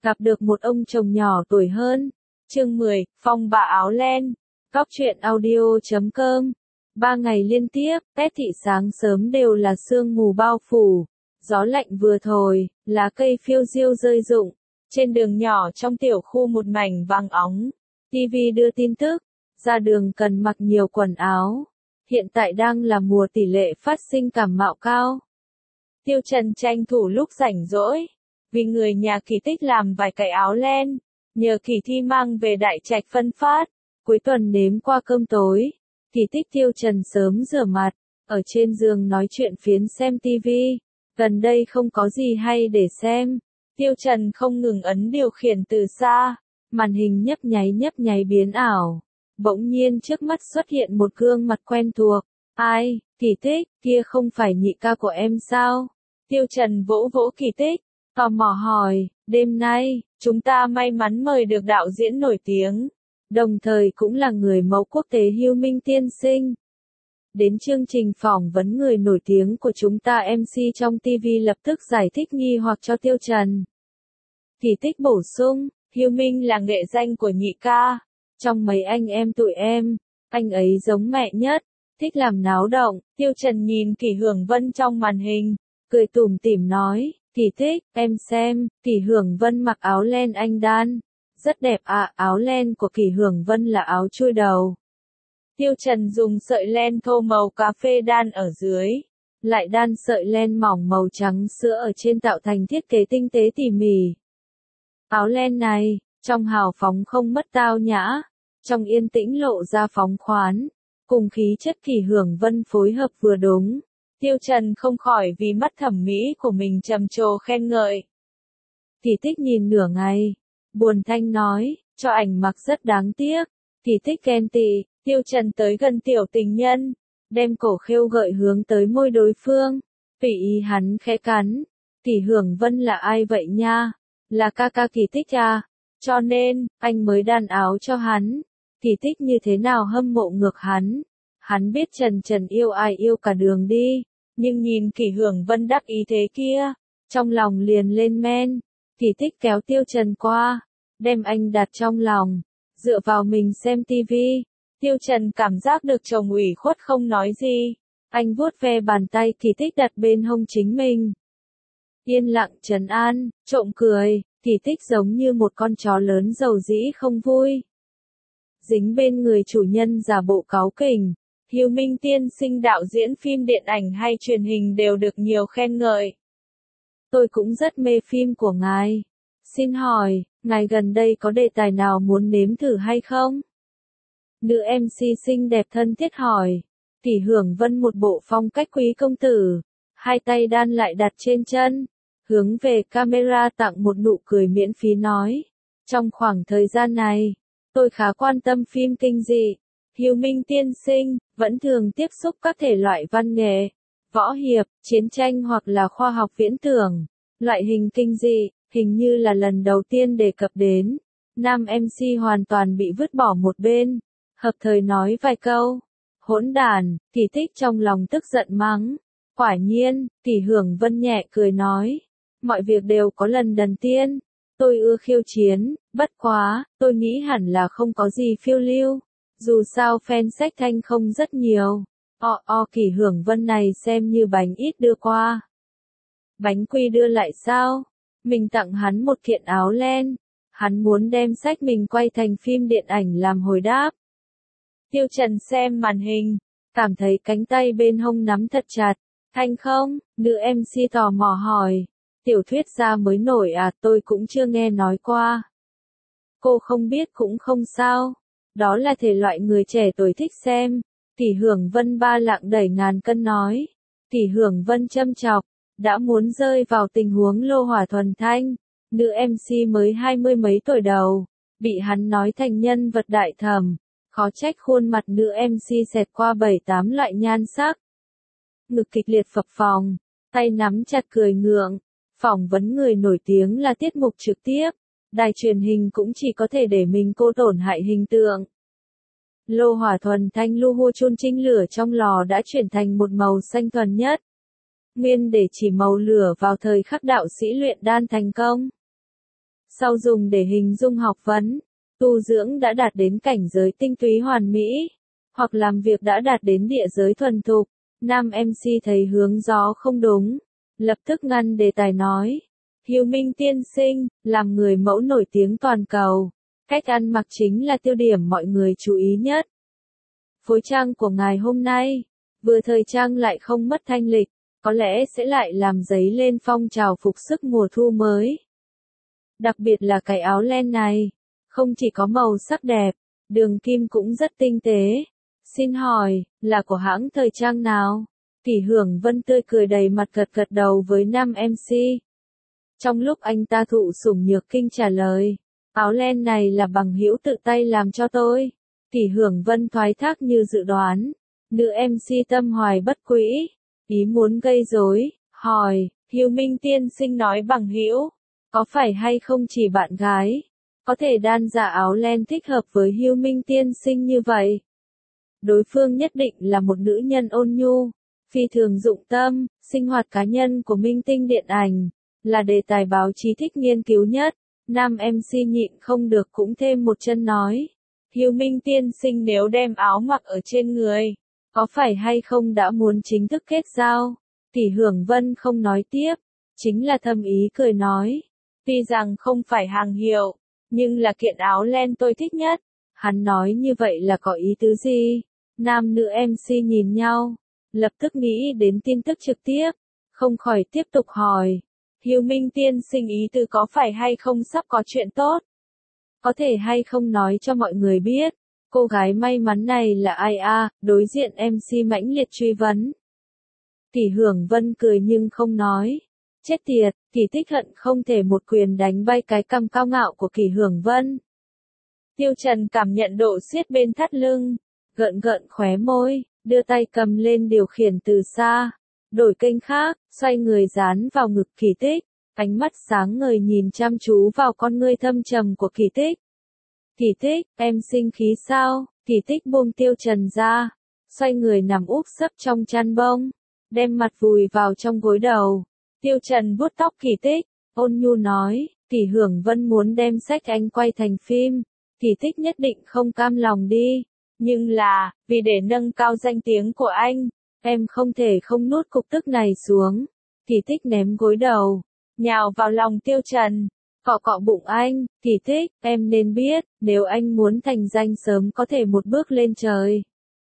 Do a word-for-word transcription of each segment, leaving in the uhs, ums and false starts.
gặp được một ông chồng nhỏ tuổi hơn. Chương mười, Phong bạ áo len. Góc truyện audio chấm com. Ba ngày liên tiếp, Tết thị sáng sớm đều là sương mù bao phủ, gió lạnh vừa thổi, lá cây phiêu diêu rơi rụng. Trên đường nhỏ trong tiểu khu một mảnh vàng óng, ti vi đưa tin tức, ra đường cần mặc nhiều quần áo. Hiện tại đang là mùa tỷ lệ phát sinh cảm mạo cao. Tiêu Trần tranh thủ lúc rảnh rỗi, vì người nhà Kỳ Tích làm vài cái áo len, nhờ Kỳ Thi mang về Đại Trạch phân phát, cuối tuần nếm qua cơm tối. Kỳ Tích Tiêu Trần sớm rửa mặt, ở trên giường nói chuyện phiến xem tivi, gần đây không có gì hay để xem. Tiêu Trần không ngừng ấn điều khiển từ xa, màn hình nhấp nháy nhấp nháy biến ảo. Bỗng nhiên trước mắt xuất hiện một gương mặt quen thuộc. Ai, Kỳ Tích, kia không phải nhị ca của em sao? Tiêu Trần vỗ vỗ Kỳ Tích, tò mò hỏi, đêm nay, chúng ta may mắn mời được đạo diễn nổi tiếng, đồng thời cũng là người mẫu quốc tế Hưu Minh tiên sinh. Đến chương trình phỏng vấn người nổi tiếng của chúng ta, em xê trong ti vi lập tức giải thích nghi hoặc cho Tiêu Trần. Kỳ Tích bổ sung, Hưu Minh là nghệ danh của nhị ca. Trong mấy anh em tụi em, anh ấy giống mẹ nhất, thích làm náo động. Tiêu Trần nhìn Kỳ Hưởng Vân trong màn hình, cười tủm tỉm nói, Kỳ Tích, em xem, Kỳ Hưởng Vân mặc áo len anh đan. Rất đẹp ạ, à, áo len của Kỳ Hưởng Vân là áo chui đầu. Tiêu Trần dùng sợi len thô màu cà phê đan ở dưới, lại đan sợi len mỏng màu trắng sữa ở trên tạo thành thiết kế tinh tế tỉ mỉ. Áo len này, trong hào phóng không mất tao nhã, trong yên tĩnh lộ ra phóng khoán, cùng khí chất Kỳ Hưởng Vân phối hợp vừa đúng. Tiêu Trần không khỏi vì mắt thẩm mỹ của mình trầm trồ khen ngợi. Kỳ Tích nhìn nửa ngày, buồn thanh nói, cho ảnh mặc rất đáng tiếc. Kỳ Tích ghen tị. Tiêu Trần tới gần tiểu tình nhân, đem cổ khêu gợi hướng tới môi đối phương, tùy ý hắn khẽ cắn. Kỳ Hưởng Vân là ai vậy nha? Là ca ca Kỳ Tích à? Cho nên, anh mới đan áo cho hắn. Kỳ Tích như thế nào hâm mộ ngược hắn. Hắn biết Trần Trần yêu ai yêu cả đường đi, nhưng nhìn Kỳ Hưởng Vân đắc ý thế kia, trong lòng liền lên men. Kỳ Tích kéo Tiêu Trần qua, đem anh đặt trong lòng, dựa vào mình xem tivi. Tiêu Trần cảm giác được chồng ủy khuất không nói gì, anh vuốt ve bàn tay Kỳ Tích đặt bên hông chính mình. Yên lặng trấn an, trộm cười, Kỳ Tích giống như một con chó lớn dầu dĩ không vui. Dính bên người chủ nhân giả bộ cáu kỉnh, Hưu Minh tiên sinh đạo diễn phim điện ảnh hay truyền hình đều được nhiều khen ngợi. Tôi cũng rất mê phim của ngài. Xin hỏi, ngài gần đây có đề tài nào muốn nếm thử hay không? Nữ em xê xinh đẹp thân thiết hỏi. Kỳ Hưởng Vân một bộ phong cách quý công tử, hai tay đan lại đặt trên chân, hướng về camera tặng một nụ cười miễn phí nói. Trong khoảng thời gian này, tôi khá quan tâm phim kinh dị. Hưu Minh tiên sinh, vẫn thường tiếp xúc các thể loại văn nghệ, võ hiệp, chiến tranh hoặc là khoa học viễn tưởng. Loại hình kinh dị, hình như là lần đầu tiên đề cập đến. Nam em xê hoàn toàn bị vứt bỏ một bên, hợp thời nói vài câu. Hỗn đản, Kỳ Tích trong lòng tức giận mắng. Quả nhiên, Kỳ Hưởng Vân nhẹ cười nói. Mọi việc đều có lần đầu tiên. Tôi ưa khiêu chiến, bất quá, tôi nghĩ hẳn là không có gì phiêu lưu. Dù sao fan sách thanh không rất nhiều. O o Kỳ Hưởng Vân này xem như bánh ít đưa qua. Bánh quy đưa lại sao? Mình tặng hắn một kiện áo len. Hắn muốn đem sách mình quay thành phim điện ảnh làm hồi đáp. Tiêu Trần xem màn hình, cảm thấy cánh tay bên hông nắm thật chặt. Thanh không? Nữ em xê tò mò hỏi. Tiểu thuyết gia mới nổi à, tôi cũng chưa nghe nói qua. Cô không biết cũng không sao. Đó là thể loại người trẻ tuổi thích xem. Kỳ Hưởng Vân ba lạng đẩy ngàn cân nói. Kỳ Hưởng Vân châm chọc, đã muốn rơi vào tình huống lô hỏa thuần thanh. Nữ em xê mới hai mươi mấy tuổi đầu, bị hắn nói thành nhân vật đại thẩm. Khó trách khuôn mặt nữ em xê xẹt qua bảy tám loại nhan sắc. Ngực kịch liệt phập phồng, tay nắm chặt cười ngượng. Phỏng vấn người nổi tiếng là tiết mục trực tiếp, đài truyền hình cũng chỉ có thể để mình cô tổn hại hình tượng. Lô hỏa thuần thanh lu hua chôn trinh lửa trong lò đã chuyển thành một màu xanh thuần nhất. Nguyên để chỉ màu lửa vào thời khắc đạo sĩ luyện đan thành công. Sau dùng để hình dung học vấn, tu dưỡng đã đạt đến cảnh giới tinh túy hoàn mỹ, hoặc làm việc đã đạt đến địa giới thuần thục. Nam em xê thấy hướng gió không đúng, lập tức ngăn đề tài nói. Hiếu Minh tiên sinh, làm người mẫu nổi tiếng toàn cầu, cách ăn mặc chính là tiêu điểm mọi người chú ý nhất. Phối trang của ngài hôm nay, vừa thời trang lại không mất thanh lịch, có lẽ sẽ lại làm dấy lên phong trào phục sức mùa thu mới. Đặc biệt là cái áo len này, không chỉ có màu sắc đẹp, đường kim cũng rất tinh tế. Xin hỏi, là của hãng thời trang nào? Kỷ Hưởng Vân tươi cười đầy mặt gật gật đầu với nam em xê. Trong lúc anh ta thụ sủng nhược kinh trả lời, áo len này là bằng hữu tự tay làm cho tôi. Kỷ Hưởng Vân thoái thác như dự đoán. Nữ em xê tâm hoài bất quỹ, ý muốn gây rối, hỏi, Hiếu Minh tiên sinh nói bằng hữu, có phải hay không chỉ bạn gái, có thể đan dạ áo len thích hợp với Hiếu Minh tiên sinh như vậy? Đối phương nhất định là một nữ nhân ôn nhu, phi thường dụng tâm, sinh hoạt cá nhân của minh tinh điện ảnh, là đề tài báo chí thích nghiên cứu nhất. Nam em xê nhịn không được cũng thêm một chân nói, Hiếu Minh tiên sinh nếu đem áo mặc ở trên người, có phải hay không đã muốn chính thức kết giao? Kỷ Hưởng Vân không nói tiếp, chính là thầm ý cười nói, tuy rằng không phải hàng hiệu, nhưng là kiện áo len tôi thích nhất. Hắn nói như vậy là có ý tứ gì? Nam nữ em xê nhìn nhau, lập tức nghĩ đến tin tức trực tiếp, không khỏi tiếp tục hỏi, Hiếu Minh tiên sinh ý tứ có phải hay không sắp có chuyện tốt? Có thể hay không nói cho mọi người biết, cô gái may mắn này là ai a? Đối diện em xê mãnh liệt truy vấn. Kỷ Hưởng Vân cười nhưng không nói. Chết tiệt, Kỷ Tích hận không thể một quyền đánh bay cái cằm cao ngạo của Kỷ Hưởng Vân. Tiêu Trần cảm nhận độ siết bên thắt lưng, gợn gợn khóe môi, đưa tay cầm lên điều khiển từ xa, đổi kênh khác, xoay người dán vào ngực Kỷ Tích, ánh mắt sáng ngời nhìn chăm chú vào con ngươi thâm trầm của Kỷ Tích. Kỷ Tích, em sinh khí sao? Kỷ Tích buông Tiêu Trần ra, xoay người nằm úp sấp trong chăn bông, đem mặt vùi vào trong gối đầu. Tiêu Trần vuốt tóc Kỷ Tích, ôn nhu nói, Kỷ Hưởng Vân muốn đem sách anh quay thành phim, Kỷ Tích nhất định không cam lòng đi, nhưng là, vì để nâng cao danh tiếng của anh, em không thể không nuốt cục tức này xuống. Kỷ Tích ném gối đầu, nhào vào lòng Tiêu Trần, cọ cọ bụng anh, Kỷ Tích, em nên biết, nếu anh muốn thành danh sớm có thể một bước lên trời.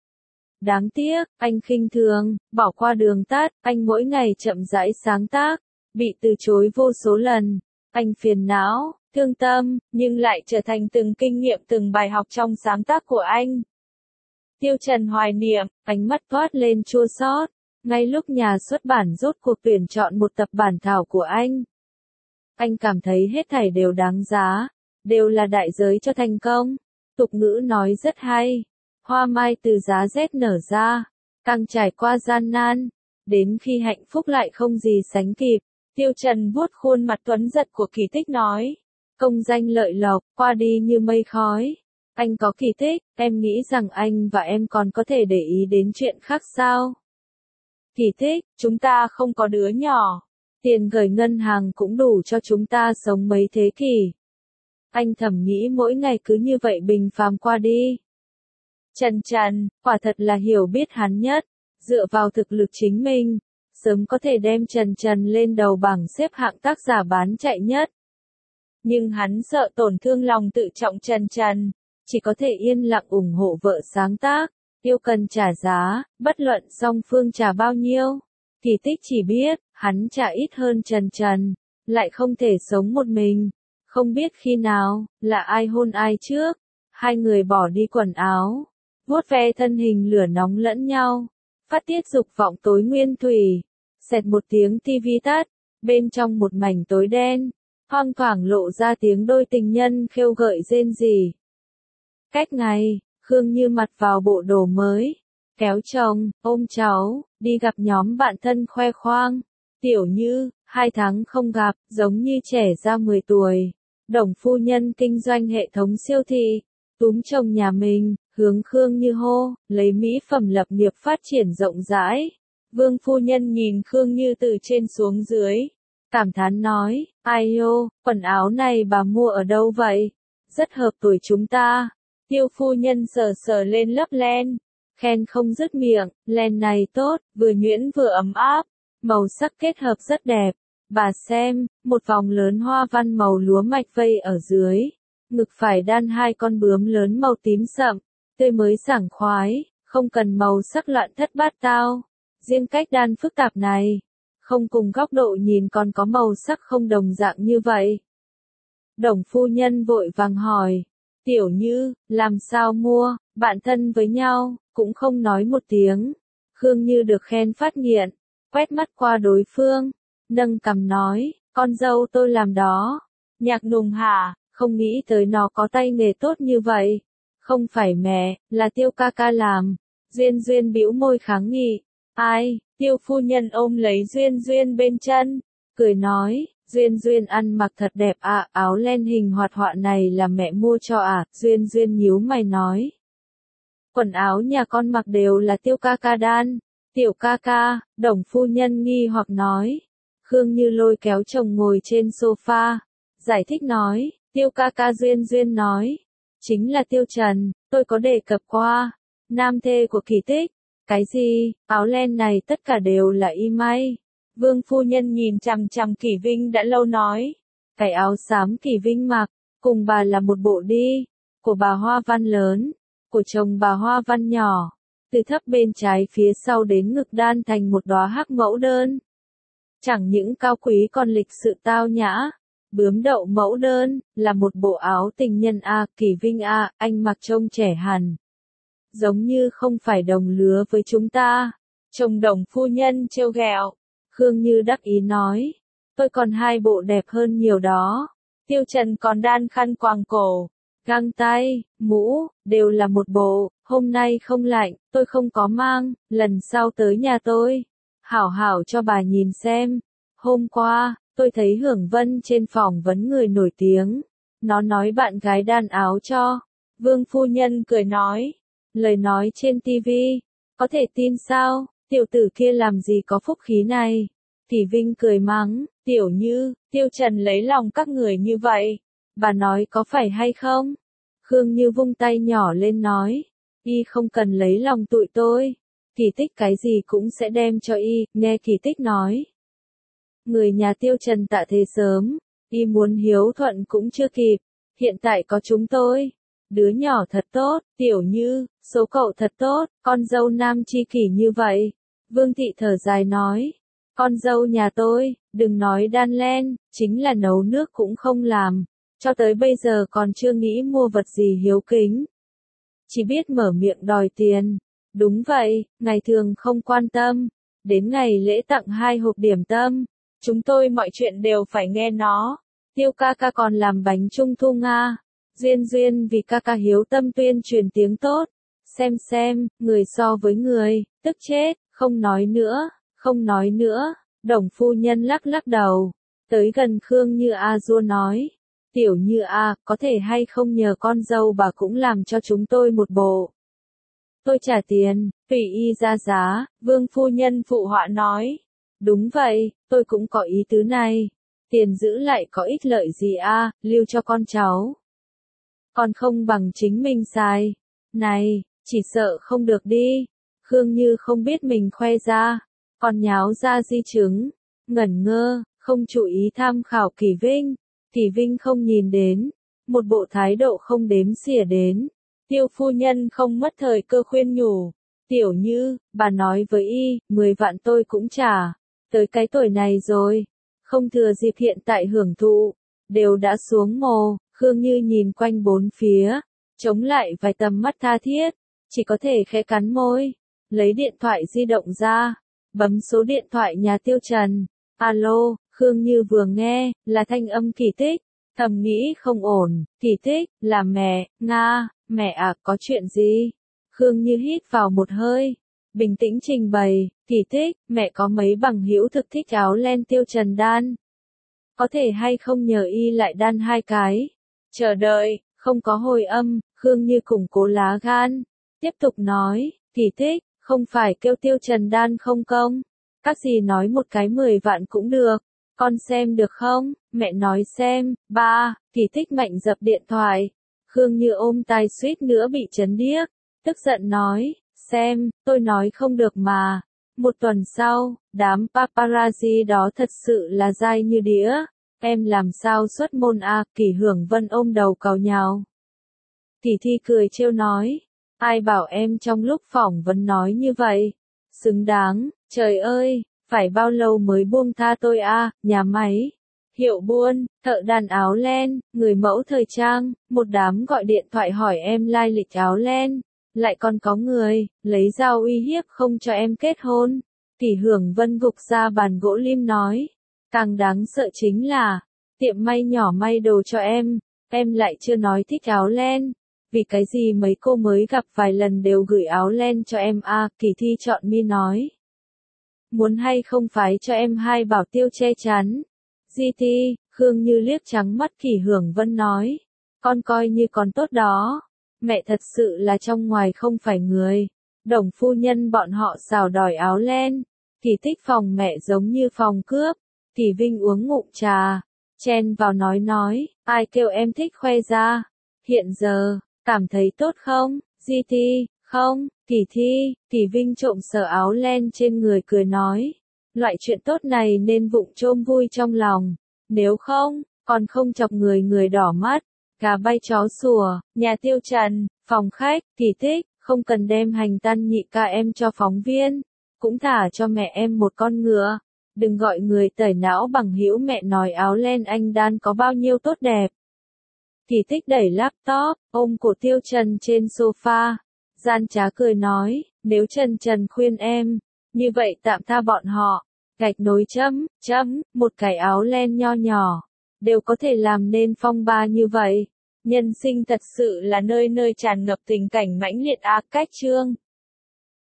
Đáng tiếc, anh khinh thường, bỏ qua đường tắt, anh mỗi ngày chậm rãi sáng tác, bị từ chối vô số lần. Anh phiền não, thương tâm, nhưng lại trở thành từng kinh nghiệm từng bài học trong sáng tác của anh. Tiêu Trần hoài niệm, ánh mắt toát lên chua xót. Ngay lúc nhà xuất bản rốt cuộc tuyển chọn một tập bản thảo của anh, anh cảm thấy hết thảy đều đáng giá, đều là đại giới cho thành công. Tục ngữ nói rất hay, hoa mai từ giá rét nở ra, càng trải qua gian nan, đến khi hạnh phúc lại không gì sánh kịp. Tiêu Trần vuốt khuôn mặt tuấn giật của Kỷ Tích nói, công danh lợi lộc, qua đi như mây khói. Anh có Kỷ Tích, em nghĩ rằng anh và em còn có thể để ý đến chuyện khác sao? Kỷ Tích, chúng ta không có đứa nhỏ. Tiền gửi ngân hàng cũng đủ cho chúng ta sống mấy thế kỷ. Anh thầm nghĩ mỗi ngày cứ như vậy bình phàm qua đi. Trần Trần, quả thật là hiểu biết hắn nhất, dựa vào thực lực chính mình, sớm có thể đem Trần Trần lên đầu bảng xếp hạng tác giả bán chạy nhất. Nhưng hắn sợ tổn thương lòng tự trọng Trần Trần, chỉ có thể yên lặng ủng hộ vợ sáng tác, yêu cần trả giá, bất luận song phương trả bao nhiêu. Kỷ Tích chỉ biết, hắn trả ít hơn Trần Trần, lại không thể sống một mình. Không biết khi nào, là ai hôn ai trước, hai người bỏ đi quần áo, vuốt ve thân hình lửa nóng lẫn nhau, phát tiết dục vọng tối nguyên thủy. Xẹt một tiếng tivi tắt, bên trong một mảnh tối đen, hoang thoảng lộ ra tiếng đôi tình nhân khêu gợi rên rỉ. Cách ngày, Khương Như mặc vào bộ đồ mới, kéo chồng, ôm cháu, đi gặp nhóm bạn thân khoe khoang. Tiểu Như, hai tháng không gặp, giống như trẻ ra mười tuổi. Đồng phu nhân kinh doanh hệ thống siêu thị, túm chồng nhà mình, hướng Khương Như hô, lấy mỹ phẩm lập nghiệp phát triển rộng rãi. Vương phu nhân nhìn Khương Như từ trên xuống dưới, cảm thán nói, ai ô, quần áo này bà mua ở đâu vậy? Rất hợp tuổi chúng ta. Tiêu phu nhân sờ sờ lên lớp len, khen không dứt miệng, len này tốt, vừa nhuyễn vừa ấm áp, màu sắc kết hợp rất đẹp. Bà xem, một vòng lớn hoa văn màu lúa mạch vây ở dưới, ngực phải đan hai con bướm lớn màu tím sậm, tươi mới sảng khoái, không cần màu sắc loạn thất bát tao. Riêng cách đan phức tạp này, không cùng góc độ nhìn còn có màu sắc không đồng dạng như vậy. Đồng phu nhân vội vàng hỏi, Tiểu Như, làm sao mua, bạn thân với nhau, cũng không nói một tiếng. Khương Như được khen phát nghiện, quét mắt qua đối phương, nâng cằm nói, con dâu tôi làm đó. Nhạc Nùng hả, không nghĩ tới nó có tay nghề tốt như vậy. Không phải mẹ, là Tiêu ca ca làm. Duyên Duyên bĩu môi kháng nghị. Ai, Tiêu phu nhân ôm lấy Duyên Duyên bên chân, cười nói, Duyên Duyên ăn mặc thật đẹp ạ, à, áo len hình hoạt họa này là mẹ mua cho à, Duyên Duyên nhíu mày nói. Quần áo nhà con mặc đều là Tiêu ca ca đan. Tiểu ca ca, Đồng phu nhân nghi hoặc nói. Khương Như lôi kéo chồng ngồi trên sofa, giải thích nói, Tiêu ca ca Duyên Duyên nói. Chính là Tiêu Trần, tôi có đề cập qua, nam thê của Kỳ Tích. Cái gì, áo len này tất cả đều là y may. Vương phu nhân nhìn chằm chằm Kỳ Vinh đã lâu nói. Cái áo xám Kỳ Vinh mặc, cùng bà là một bộ đi. Của bà hoa văn lớn, của chồng bà hoa văn nhỏ. Từ thấp bên trái phía sau đến ngực đan thành một đóa hắc mẫu đơn. Chẳng những cao quý còn lịch sự tao nhã. Bướm đậu mẫu đơn, là một bộ áo tình nhân a, Kỳ Vinh a, anh mặc trông trẻ hẳn. Giống như không phải đồng lứa với chúng ta. Chồng Đồng phu nhân trêu ghẹo. Khương Như đắc ý nói. Tôi còn hai bộ đẹp hơn nhiều đó. Tiêu Trần còn đan khăn quàng cổ, găng tay, mũ, đều là một bộ. Hôm nay không lạnh, tôi không có mang, lần sau tới nhà tôi. Hảo hảo cho bà nhìn xem. Hôm qua, tôi thấy Hưởng Vân trên phỏng vấn người nổi tiếng. Nó nói bạn gái đan áo cho. Vương phu nhân cười nói. Lời nói trên tivi, có thể tin sao, tiểu tử kia làm gì có phúc khí này. Kỳ Vinh cười mắng, Tiểu Như, Tiêu Trần lấy lòng các người như vậy, bà nói có phải hay không? Khương Như vung tay nhỏ lên nói, y không cần lấy lòng tụi tôi, Kỳ Tích cái gì cũng sẽ đem cho y, nghe Kỳ Tích nói. Người nhà Tiêu Trần tạ thế sớm, y muốn hiếu thuận cũng chưa kịp, hiện tại có chúng tôi. Đứa nhỏ thật tốt, Tiểu Như, số cậu thật tốt, con dâu nam chi kỷ như vậy. Vương thị thở dài nói, con dâu nhà tôi, đừng nói đan len, chính là nấu nước cũng không làm, cho tới bây giờ còn chưa nghĩ mua vật gì hiếu kính. Chỉ biết mở miệng đòi tiền. Đúng vậy, ngày thường không quan tâm, đến ngày lễ tặng hai hộp điểm tâm, chúng tôi mọi chuyện đều phải nghe nó. Tiêu ca ca còn làm bánh trung thu Nga. Duyên Duyên vì ca ca hiếu tâm tuyên truyền tiếng tốt. Xem xem, người so với người, tức chết, không nói nữa, không nói nữa. Đồng phu nhân lắc lắc đầu, tới gần Khương Như A Dua nói. Tiểu Như A, có thể hay không nhờ con dâu bà cũng làm cho chúng tôi một bộ. Tôi trả tiền, tùy y ra giá, Vương phu nhân phụ họa nói. Đúng vậy, tôi cũng có ý tứ này. Tiền giữ lại có ích lợi gì a, lưu cho con cháu. Còn không bằng chính mình xài. Này, chỉ sợ không được đi. Khương Như không biết mình khoe ra, còn nháo ra di chứng, ngẩn ngơ, không chú ý tham khảo Kỳ Vinh. Kỳ Vinh không nhìn đến, một bộ thái độ không đếm xỉa đến. Tiêu phu nhân không mất thời cơ khuyên nhủ. Tiểu Như, bà nói với y, mười vạn tôi cũng trả. Tới cái tuổi này rồi, không thừa dịp hiện tại hưởng thụ, đều đã xuống mồ. Khương Như nhìn quanh bốn phía, chống lại vài tầm mắt tha thiết, chỉ có thể khẽ cắn môi, lấy điện thoại di động ra, bấm số điện thoại nhà Tiêu Trần. Alo, Khương Như vừa nghe, là thanh âm Kỳ Tích, thầm nghĩ không ổn. Kỳ Tích, là mẹ, Nga, mẹ à, có chuyện gì? Khương Như hít vào một hơi, bình tĩnh trình bày, Kỳ Tích, mẹ có mấy bằng hữu thực thích áo len Tiêu Trần đan. Có thể hay không nhờ y lại đan hai cái? Chờ đợi, không có hồi âm, Khương Như củng cố lá gan, tiếp tục nói, Kỳ Tích, không phải kêu Tiêu Trần đan không công, các gì nói một cái mười vạn cũng được, Con xem được không? Mẹ nói xem. Ba, Kỳ Tích mạnh dập điện thoại. Khương Như ôm tai suýt nữa bị chấn điếc. Tức giận nói, xem, tôi nói không được mà. Một tuần sau, đám paparazzi đó thật sự là dai như đĩa. Em làm sao xuất môn a? Kỷ Hưởng Vân ôm đầu càu nhàu. Tỷ Thi cười trêu nói, ai bảo em trong lúc phỏng vấn nói như vậy? Xứng đáng, trời ơi, phải bao lâu mới buông tha tôi a? Nhà máy, hiệu buôn, thợ đàn áo len, người mẫu thời trang, một đám gọi điện thoại hỏi em lai lịch áo len, lại còn có người lấy dao uy hiếp không cho em kết hôn. Kỷ Hưởng Vân gục ra bàn gỗ lim nói, càng đáng sợ chính là, tiệm may nhỏ may đồ cho em, em lại chưa nói thích áo len, vì cái gì mấy cô mới gặp vài lần đều gửi áo len cho em a? Kỳ Thi chọn mi nói, muốn hay không phái cho em hai bảo tiêu che chắn. giê tê, Khương Như liếc trắng mắt Kỷ Hưởng Vân nói, con coi như con tốt đó, mẹ thật sự là trong ngoài không phải người. Đồng phu nhân bọn họ xào đòi áo len. Kỳ Tích phòng mẹ giống như phòng cướp. Kỳ Vinh uống ngụm trà, chen vào nói nói, ai kêu em thích khoe ra. Hiện giờ, cảm thấy tốt không? giê tê, không. Kỳ Thi, Kỳ Vinh trộm sờ áo len trên người cười nói, loại chuyện tốt này nên vụng chôm vui trong lòng, nếu không, còn không chọc người người đỏ mắt. Gà bay chó sủa, nhà Tiêu Trần, phòng khách, Kỳ Tích, không cần đem hành tăn nhị ca em cho phóng viên, cũng thả cho mẹ em một con ngựa. Đừng gọi người tẩy não bằng hữu, mẹ nói áo len anh đan có bao nhiêu tốt đẹp. Kỳ Tích đẩy laptop, ôm cổ Tiêu Trần trên sofa, gian trá cười nói, nếu Trần Trần khuyên em, như vậy tạm tha bọn họ, gạch nối chấm, chấm, một cái áo len nho nhỏ, đều có thể làm nên phong ba như vậy. Nhân sinh thật sự là nơi nơi tràn ngập tình cảnh mãnh liệt a. Cách chương